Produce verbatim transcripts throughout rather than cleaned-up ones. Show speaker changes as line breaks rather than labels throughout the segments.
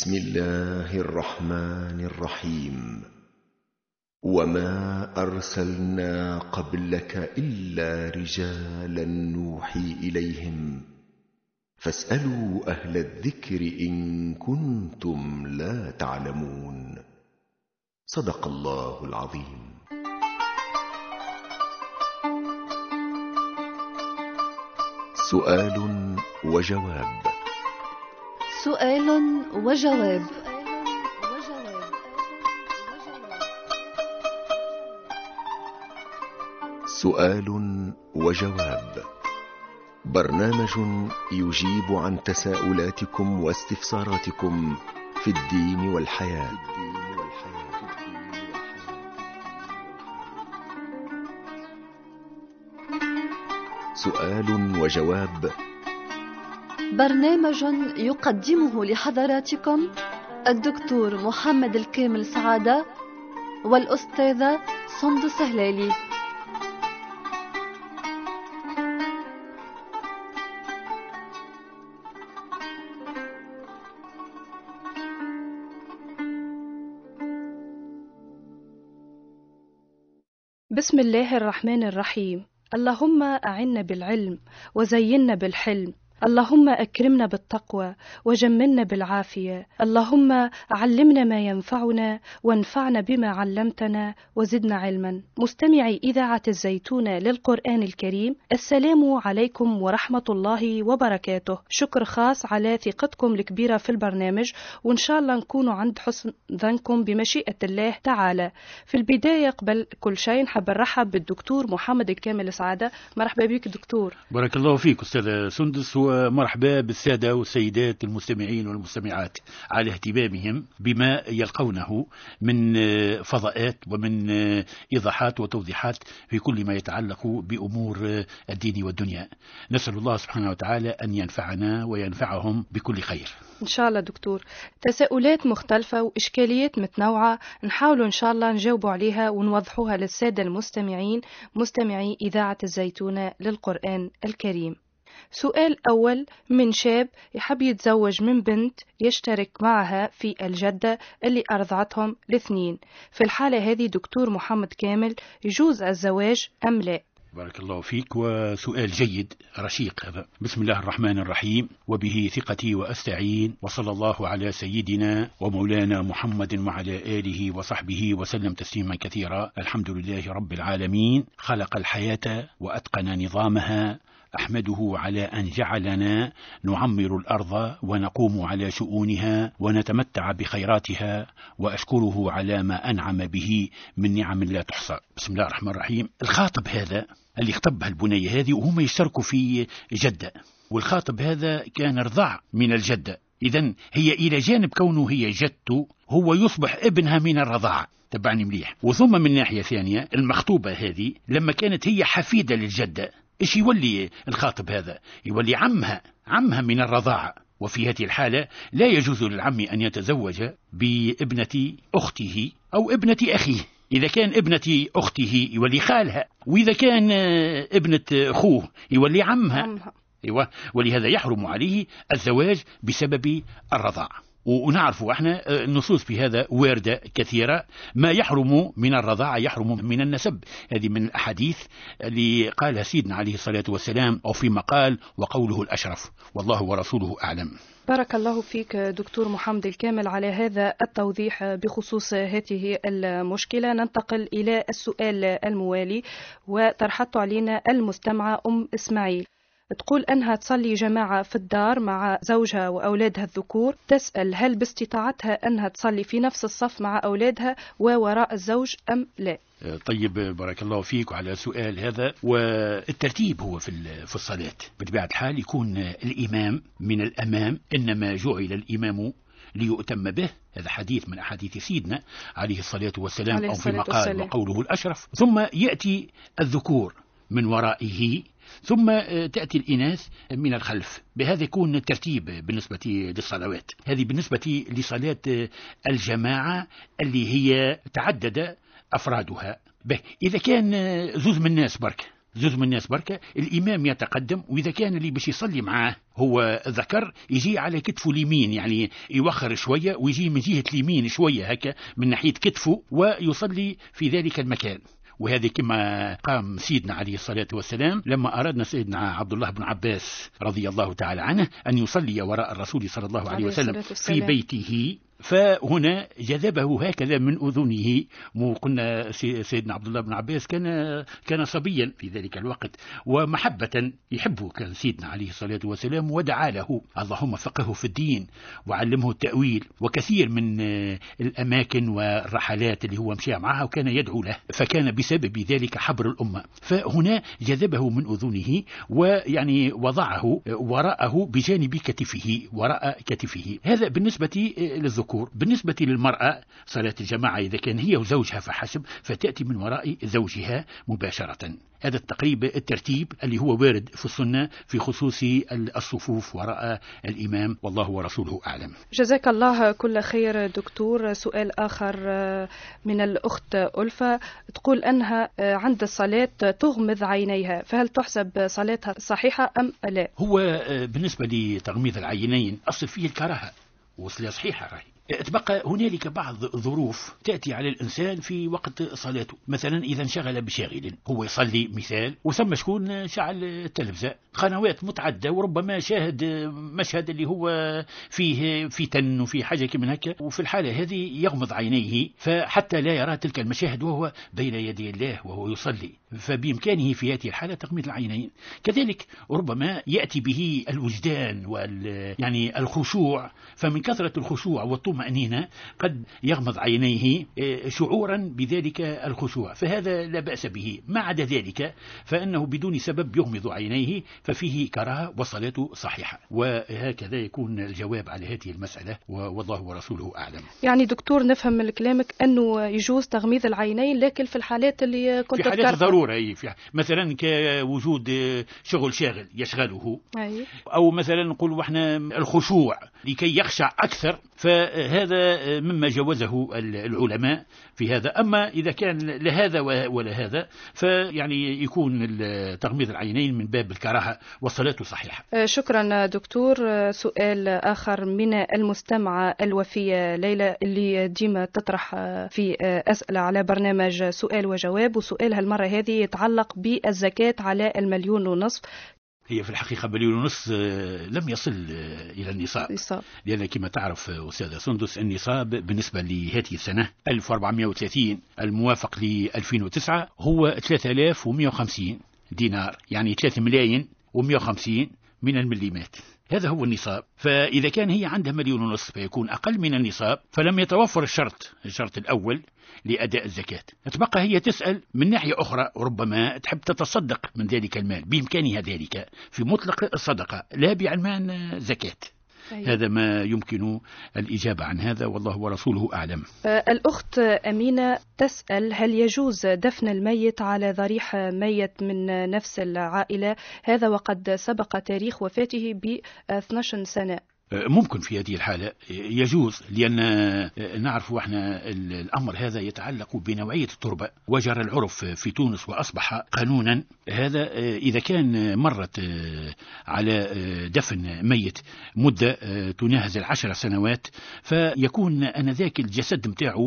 بسم الله الرحمن الرحيم. وما أرسلنا قبلك إلا رجالا نوحي إليهم فاسألوا أهل الذكر إن كنتم لا تعلمون. صدق الله العظيم. سؤال وجواب.
سؤال وجواب.
سؤال وجواب، برنامج يجيب عن تساؤلاتكم واستفساراتكم في الدين والحياة. سؤال وجواب،
برنامج يقدمه لحضراتكم الدكتور محمد الكامل سعادة والأستاذة سندس هلالي.
بسم الله الرحمن الرحيم. اللهم أعنا بالعلم وزينا بالحلم، اللهم أكرمنا بالتقوى وجملنا بالعافية، اللهم علمنا ما ينفعنا وانفعنا بما علمتنا وزدنا علما. مستمعي إذاعة الزيتون للقرآن الكريم، السلام عليكم ورحمة الله وبركاته. شكر خاص على ثقتكم الكبيرة في البرنامج، وإن شاء الله نكونوا عند حسن ظنكم بمشيئة الله تعالى. في البداية قبل كل شيء نحب نرحب بالدكتور محمد الكامل سعادة. مرحبا بك دكتور.
بارك الله فيك أستاذ سندس، ومرحبا بالسادة والسيدات المستمعين والمستمعات على اهتمامهم بما يلقونه من فضاءات ومن إيضاحات وتوضيحات في كل ما يتعلق بأمور الدين والدنيا. نسأل الله سبحانه وتعالى أن ينفعنا وينفعهم بكل خير
إن شاء الله دكتور. تساؤلات مختلفة وإشكاليات متنوعة نحاول إن شاء الله نجاوبوا عليها ونوضحوها للسادة المستمعين مستمعي إذاعة الزيتون للقرآن الكريم. سؤال أول من شاب يحب يتزوج من بنت يشترك معها في الجدة اللي أرضعتهم الاثنين. في الحالة هذه دكتور محمد كامل، يجوز الزواج أم لا؟
بارك الله فيك، وسؤال جيد رشيق هذا. بسم الله الرحمن الرحيم، وبه ثقتي وأستعين، وصلى الله على سيدنا ومولانا محمد وعلى آله وصحبه وسلم تسليما كثيرا. الحمد لله رب العالمين، خلق الحياة وأتقن نظامها، أحمده على أن جعلنا نعمر الأرض ونقوم على شؤونها ونتمتع بخيراتها، وأشكره على ما أنعم به من نعم لا تحصى. بسم الله الرحمن الرحيم. الخاطب هذا اللي اختبها البنية هذه وهم يشتركوا في جدة، والخاطب هذا كان رضع من الجدة، إذن هي إلى جانب كونه هي جدته هو يصبح ابنها من الرضاعة. تبعني مليح. وثم من ناحية ثانية المخطوبة هذه لما كانت هي حفيدة للجدة، إيش يولي الخاطب هذا؟ يولي عمها عمها من الرضاعة. وفي هذه الحالة لا يجوز للعم أن يتزوج بابنة أخته أو ابنة أخيه. إذا كان ابنة أخته يولي خالها، وإذا كان ابنة أخوه يولي عمها. أيوة. ولهذا يحرم عليه الزواج بسبب الرضاعة. ونعرف احنا النصوص في هذا واردة كثيرة. ما يحرم من الرضاعة يحرم من النسب. هذه من الأحاديث اللي قالها سيدنا عليه الصلاة والسلام، أو فيما قال وقوله الأشرف، والله ورسوله أعلم.
بارك الله فيك دكتور محمد الكامل على هذا التوضيح بخصوص هذه المشكلة. ننتقل إلى السؤال الموالي، وطرحت علينا المستمعة أم إسماعيل. تقول أنها تصلي جماعة في الدار مع زوجها وأولادها الذكور، تسأل هل باستطاعتها أنها تصلي في نفس الصف مع أولادها ووراء الزوج أم لا؟
طيب، بارك الله فيك على سؤال هذا. والترتيب هو في في الصلاة بطبيعة الحال يكون الإمام من الأمام، إنما جعل الإمام ليؤتم به. هذا حديث من أحاديث سيدنا عليه الصلاة والسلام، عليه أو فيما قال وقوله الأشرف. ثم يأتي الذكور من ورائه، ثم تأتي الإناث من الخلف. بهذا يكون الترتيب بالنسبة للصلوات. هذه بالنسبة لصلاة الجماعة اللي هي تعدد أفرادها. به إذا كان زوز من الناس برك زوز من الناس بركة، الإمام يتقدم، وإذا كان اللي باش يصلي معاه هو ذكر يجي على كتفه اليمين، يعني يوخر شوية ويجي من جهة اليمين شوية هكا من ناحية كتفه ويصلي في ذلك المكان. وهذه كما قام سيدنا عليه الصلاة والسلام لما أردنا سيدنا عبد الله بن عباس رضي الله تعالى عنه أن يصلي وراء الرسول صلى الله عليه وسلم في بيته، فهنا جذبه هكذا من أذنه. قلنا سيدنا عبد الله بن عباس كان كان صبيا في ذلك الوقت، ومحبة يحبه كان سيدنا عليه الصلاة والسلام، ودعا له اللهم فقهه في الدين وعلمه التأويل، وكثير من الأماكن والرحلات اللي هو مشى معها وكان يدعو له، فكان بسبب ذلك حبر الأمة. فهنا جذبه من أذنه ويعني وضعه وراءه بجانب كتفه، وراء كتفه. هذا بالنسبة للذكور. بالنسبة للمرأة صلاة الجماعة إذا كان هي وزوجها فحسب، فتأتي من وراء زوجها مباشرة. هذا التقريب الترتيب اللي هو وارد في السنة في خصوص الصفوف وراء الإمام، والله ورسوله أعلم.
جزاك الله كل خير دكتور. سؤال آخر من الأخت ألفة، تقول أنها عند الصلاة تغمض عينيها، فهل تحسب صلاتها صحيحة أم لا؟
هو بالنسبة لتغميض العينين أصل فيه الكراهة وصلة صحيحة راهي. تبقى هنالك بعض الظروف تأتي على الإنسان في وقت صلاته، مثلا إذا انشغل بشاغل، هو يصلي مثال وثم شكون شعل التلفزة قنوات متعدة، وربما شاهد مشهد اللي هو فيه فتن وفي حاجة كمن هكا، وفي الحالة هذه يغمض عينيه فحتى لا يرى تلك المشاهد وهو بين يدي الله وهو يصلي، فبإمكانه في هذه الحالة تغميض العينين. كذلك ربما يأتي به الوجدان وال يعني الخشوع، فمن كثرة الخشوع والطمأنينة قد يغمض عينيه شعورا بذلك الخشوع، فهذا لا بأس به. ما عدا ذلك فإنه بدون سبب يغمض عينيه ففيه كراهة وصلاته صحيحة. وهكذا يكون الجواب على هذه المسألة، والله ورسوله أعلم.
يعني دكتور نفهم من كلامك أنه يجوز تغميض العينين، لكن في الحالات اللي كنت
في حالات ضرورة، أي في مثلا كوجود شغل شاغل يشغله، أي. أو مثلا نقول وإحنا الخشوع لكي يخشع أكثر، فهذا مما جوزه العلماء في هذا. أما إذا كان لهذا ولا هذا فيعني يكون تغميض العينين من باب الكراهة والصلاة صحيحة.
شكرا دكتور. سؤال آخر من المستمعة الوفية ليلى اللي ديما تطرح في أسئلة على برنامج سؤال وجواب، وسؤالها المرة هذه يتعلق بالزكاة على المليون ونصف.
هي في الحقيقة مليون ونص لم يصل إلى النصاب، لأن كما تعرف أستاذة سندس النصاب بالنسبة لهذه السنة ألف وأربعمائة وثلاثين الموافق ل ألفين وتسعة هو ثلاثة آلاف ومئة وخمسين دينار، يعني ثلاثة ملايين ومئة وخمسين من المليمات. هذا هو النصاب. فإذا كان هي عندها مليون ونصف فيكون أقل من النصاب، فلم يتوفر الشرط الشرط الأول لأداء الزكاة. تبقى هي تسأل من ناحية أخرى، ربما تحب تتصدق من ذلك المال، بإمكانها ذلك في مطلق الصدقة لا بعنوان زكاة. أيوة. هذا ما يمكن الإجابة عن هذا، والله ورسوله أعلم.
الأخت أمينة تسأل هل يجوز دفن الميت على ضريح ميت من نفس العائلة، هذا وقد سبق تاريخ وفاته ب اثنتي عشرة سنة؟
ممكن في هذه الحالة يجوز، لأن نعرف احنا الأمر هذا يتعلق بنوعية التربة، وجرى العرف في تونس وأصبح قانونا. هذا إذا كان مرت على دفن ميت مدة تناهز العشر سنوات، فيكون أنذاك الجسد متاعه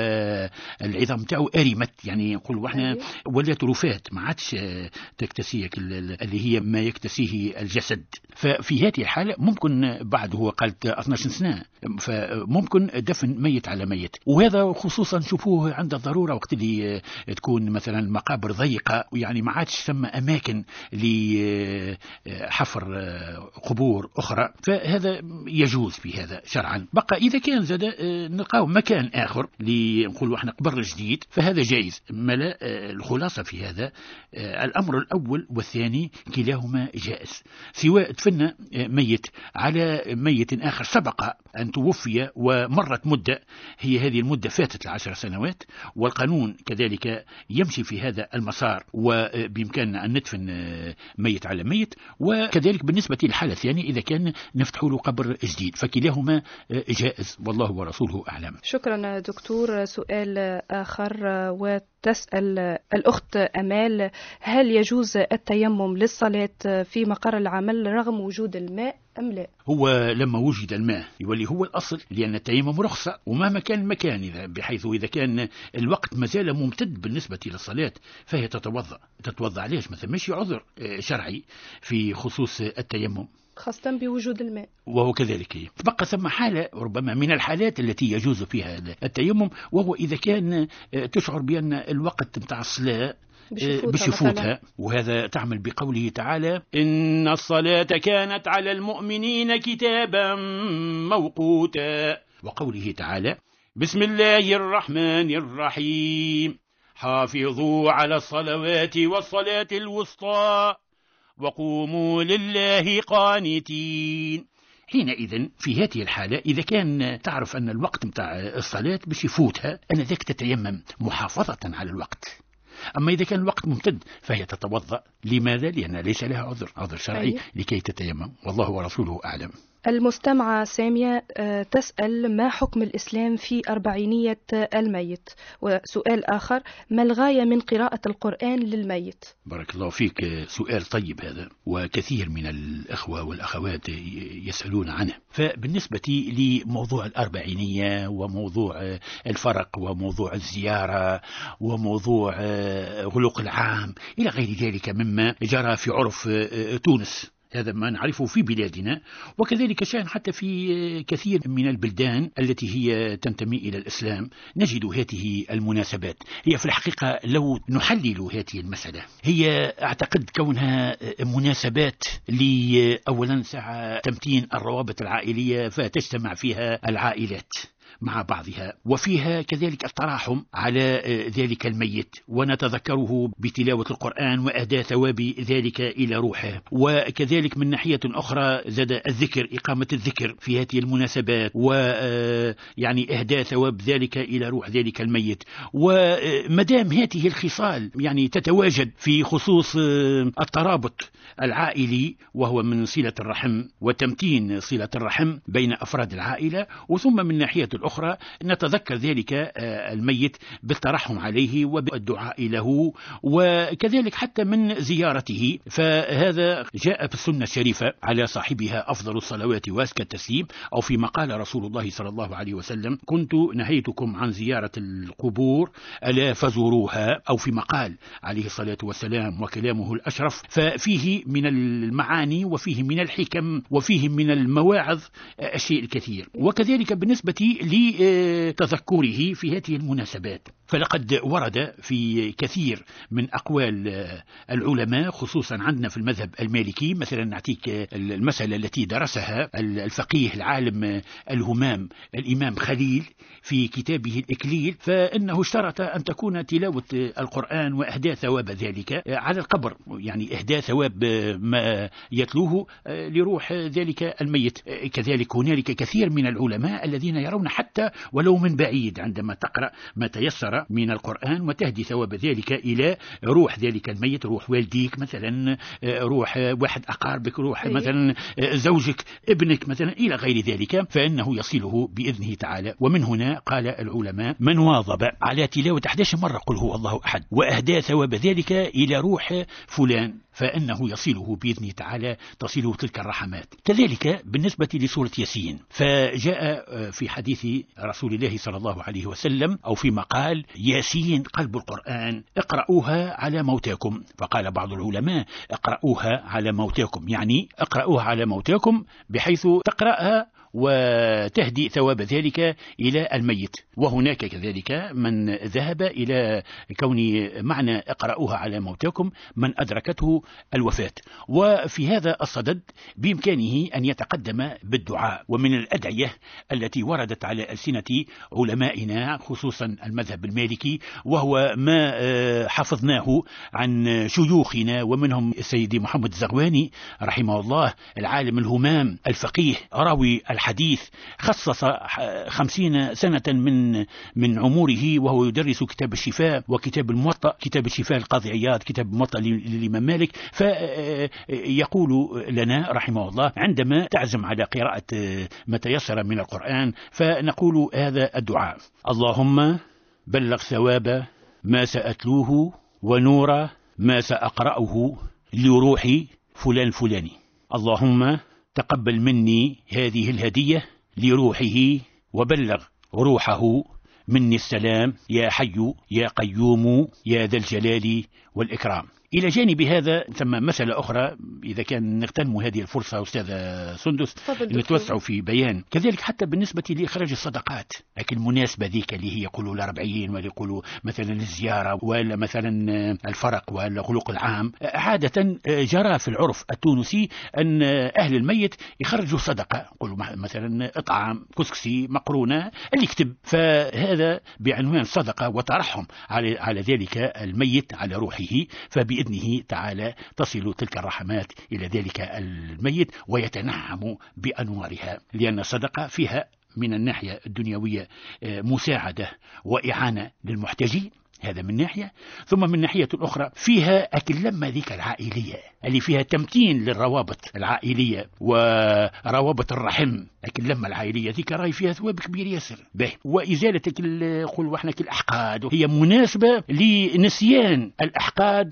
والعظام متاعه أرمت، يعني يقول احنا ولات رفات ما عادش تكتسيك اللي هي ما يكتسيه الجسد. ففي هذه الحالة ممكن بعد هو قالت اثنتي عشرة سنة فممكن دفن ميت على ميت، وهذا خصوصا شوفوه عند الضرورة وقت اللي تكون مثلا مقابر ضيقة، ويعني ما عادش ثم أماكن لحفر قبور أخرى، فهذا يجوز في هذا شرعا. بقى إذا كان زاد نلقاو مكان آخر لنقولوا احنا قبر جديد فهذا جائز. ملا الخلاصة في هذا الأمر الأول والثاني كلاهما جائز، سواء دفن ميت على ميت آخر سبق أن توفي ومرت مدة، هي هذه المدة فاتت العشر سنوات، والقانون كذلك يمشي في هذا المسار، وبإمكاننا أن ندفن ميت على ميت. وكذلك بالنسبة للحالة الثانية إذا كان نفتح له قبر جديد، فكلاهما جائز والله ورسوله أعلم.
شكرا دكتور. سؤال آخر وتسأل الأخت أمال: هل يجوز التيمم للصلاة في مقر العمل رغم وجود الماء أم لا؟
هو لما وجد الماء يولي هو الأصل، لأن التيمم رخصة ومهما كان المكان، إذا بحيث إذا كان الوقت مازال ممتد بالنسبة للصلاة فهي تتوضأ. تتوضأ علاش؟ مثلا ماشي عذر شرعي في خصوص التيمم
خاصة بوجود الماء،
وهو كذلك. تبقى ثم حالة ربما من الحالات التي يجوز فيها التيمم، وهو إذا كان تشعر بأن الوقت متاع الصلاة بشفوتها، وهذا تعمل بقوله تعالى: إن الصلاة كانت على المؤمنين كتابا موقوتا، وقوله تعالى: بسم الله الرحمن الرحيم، حافظوا على الصلوات والصلاة الوسطى وقوموا لله قانتين. حينئذ في هذه الحالة إذا كان تعرف أن الوقت متاع الصلاة باش يفوتها، أنا ذاك تتيمم محافظة على الوقت. أما إذا كان الوقت ممتد فهي تتوضأ. لماذا؟ لأن ليس لها عذر عذر شرعي لكي تتيمم، والله ورسوله أعلم.
المستمعة سامية تسأل: ما حكم الإسلام في أربعينية الميت؟ وسؤال آخر: ما الغاية من قراءة القرآن للميت؟
بارك الله فيك، سؤال طيب هذا، وكثير من الأخوة والأخوات يسألون عنه. فبالنسبة لموضوع الأربعينية وموضوع الفرق وموضوع الزيارة وموضوع غلق العام إلى غير ذلك مما جرى في عرف تونس، هذا ما نعرفه في بلادنا، وكذلك شأن حتى في كثير من البلدان التي هي تنتمي إلى الإسلام نجد هذه المناسبات. هي في الحقيقة لو نحلل هذه المسألة، هي أعتقد كونها مناسبات لأولا ساعة تمتين الروابط العائلية، فتجتمع فيها العائلات مع بعضها، وفيها كذلك التراحم على ذلك الميت، ونتذكره بتلاوة القرآن وأهداء ثواب ذلك إلى روحه. وكذلك من ناحية أخرى زاد الذكر، إقامة الذكر في هذه المناسبات، ويعني أهداء ثواب ذلك إلى روح ذلك الميت. ومدام هذه الخصال يعني تتواجد في خصوص الترابط العائلي، وهو من صلة الرحم وتمتين صلة الرحم بين أفراد العائلة، وثم من ناحية الأخرى نتذكر ذلك الميت بالترحم عليه وبالدعاء له، وكذلك حتى من زيارته. فهذا جاء في السنة الشريفة على صاحبها أفضل الصلوات وأزكى التسليم، أو فيما قال رسول الله صلى الله عليه وسلم: كنت نهيتكم عن زيارة القبور ألا فزوروها، أو فيما قال عليه الصلاة والسلام وكلامه الأشرف. ففيه من المعاني وفيه من الحكم وفيه من المواعظ الشيء الكثير. وكذلك بالنسبة لتذكره في هذه المناسبات، فلقد ورد في كثير من أقوال العلماء، خصوصا عندنا في المذهب المالكي. مثلا نعطيك المسألة التي درسها الفقيه العالم الهمام الإمام خليل في كتابه الإكليل، فإنه اشترط أن تكون تلاوة القرآن وإهداء ثواب ذلك على القبر، يعني إهداء ثواب ما يتلوه لروح ذلك الميت. كذلك هنالك كثير من العلماء الذين يرون حتى ولو من بعيد عندما تقرأ ما تيسر من القرآن وتهدي ثواب ذلك إلى روح ذلك الميت، روح والديك مثلا، روح واحد أقاربك، روح مثلا زوجك، ابنك مثلا، إلى غير ذلك، فإنه يصله بإذنه تعالى. ومن هنا قال العلماء: من واظب على تلاوة أحد عشر مرة قل هو الله أحد وأهدى ثواب ذلك إلى روح فلان فإنه يصله بإذنه تعالى، تصله تلك الرحمات. كذلك بالنسبة لسورة ياسين، فجاء في حديث رسول الله صلى الله عليه وسلم أو فيما قال: ياسين قلب القرآن، اقرأوها على موتاكم. فقال بعض العلماء: اقرأوها على موتاكم، يعني اقرأوها على موتاكم بحيث تقرأها وتهدي ثواب ذلك إلى الميت. وهناك كذلك من ذهب إلى كون معنى اقرأوها على موتاكم من أدركته الوفاة. وفي هذا الصدد بإمكانه أن يتقدم بالدعاء. ومن الأدعية التي وردت على ألسنة علمائنا خصوصا المذهب المالكي، وهو ما حفظناه عن شيوخنا ومنهم سيدي محمد الزغواني رحمه الله العالم الهمام الفقيه راوي الحديث، خصص خمسين سنة من من عمره وهو يدرس كتاب الشفاء وكتاب الموطأ، كتاب الشفاء القاضي عياض، كتاب الموطأ للإمام مالك. فيقول لنا رحمه الله عندما تعزم على قراءة ما تيسر من القرآن فنقول هذا الدعاء: اللهم بلغ ثواب ما سأتلوه ونور ما سأقرأه لروحي فلان فلاني. اللهم تقبل مني هذه الهدية لروحه وبلغ روحه مني السلام يا حي يا قيوم يا ذا الجلال والإكرام. إلى جانب هذا ثم مسألة أخرى إذا كان نغتنم هذه الفرصة أستاذ سندس نتوسع في بيان كذلك حتى بالنسبة لإخراج الصدقات، لكن المناسبة ذيك اللي هي يقولوا الأربعين ولا يقولوا مثلا الزيارة ولا مثلا الفرق ولا خلق العام، عادة جرى في العرف التونسي أن أهل الميت يخرجوا صدقة، يقولوا مثلا إطعام كسكسي مقرونة اللي يكتب، فهذا بعنوان صدقة وترحم على على ذلك الميت على روحه، فبإذنه تعالى تصل تلك الرحمات إلى ذلك الميت ويتنعم بأنوارها، لأن الصدقة فيها من الناحية الدنيوية مساعدة وإعانة للمحتاجين، هذا من ناحية، ثم من ناحية أخرى فيها أكل لما ذيك العائلية اللي فيها تمتين للروابط العائلية وروابط الرحم، أكل لما العائلية ذيك راي فيها ثواب كبير ياسر به، وإزالة قل وحنا الأحقاد هي مناسبة لنسيان الأحقاد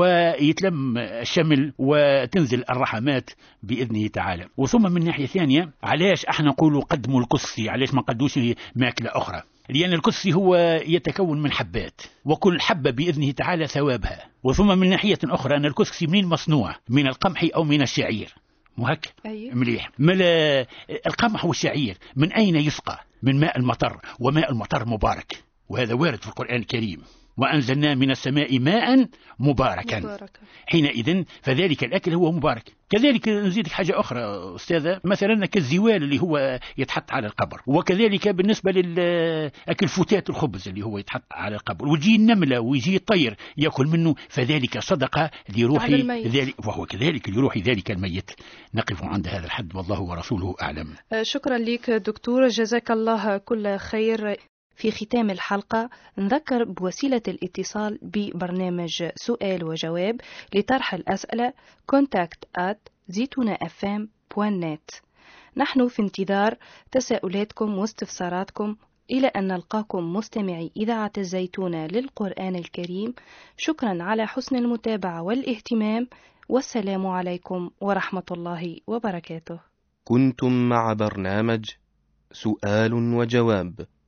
ويتلم الشمل وتنزل الرحمات بإذنه تعالى. وثم من ناحية ثانية علاش احنا نقولوا قدموا القسي، علاش ما قدوش ماكلة أخرى؟ لأن القسي هو يتكون من حبات وكل حبة بإذنه تعالى ثوابها. وثم من ناحية أخرى أن الكسكسي منين مصنوع؟ من القمح أو من الشعير، مهك أيه؟ مليح. ملا القمح والشعير من أين يسقى؟ من ماء المطر، وماء المطر مبارك، وهذا وارد في القرآن الكريم، وأنزلنا من السماء ماء مباركا مبارك. حينئذ فذلك الأكل هو مبارك. كذلك نزيدك حاجة أخرى أستاذة، مثلا كالزوال اللي هو يتحط على القبر، وكذلك بالنسبة للأكل فتات الخبز اللي هو يتحط على القبر، ويجي النملة ويجي الطير يأكل منه، فذلك صدقة لروح ذلك، وهو كذلك لروح ذلك الميت. نقف عند هذا الحد والله ورسوله أعلم.
شكرا لك دكتور، جزاك الله كل خير. في ختام الحلقة نذكر بوسيلة الاتصال ببرنامج سؤال وجواب لطرح الأسئلة contact at زيتونة اف ام دوت نت. نحن في انتظار تساؤلاتكم واستفساراتكم إلى أن نلقاكم مستمعي إذاعة الزيتونة للقرآن الكريم. شكرا على حسن المتابعة والاهتمام، والسلام عليكم ورحمة الله وبركاته.
كنتم مع برنامج سؤال وجواب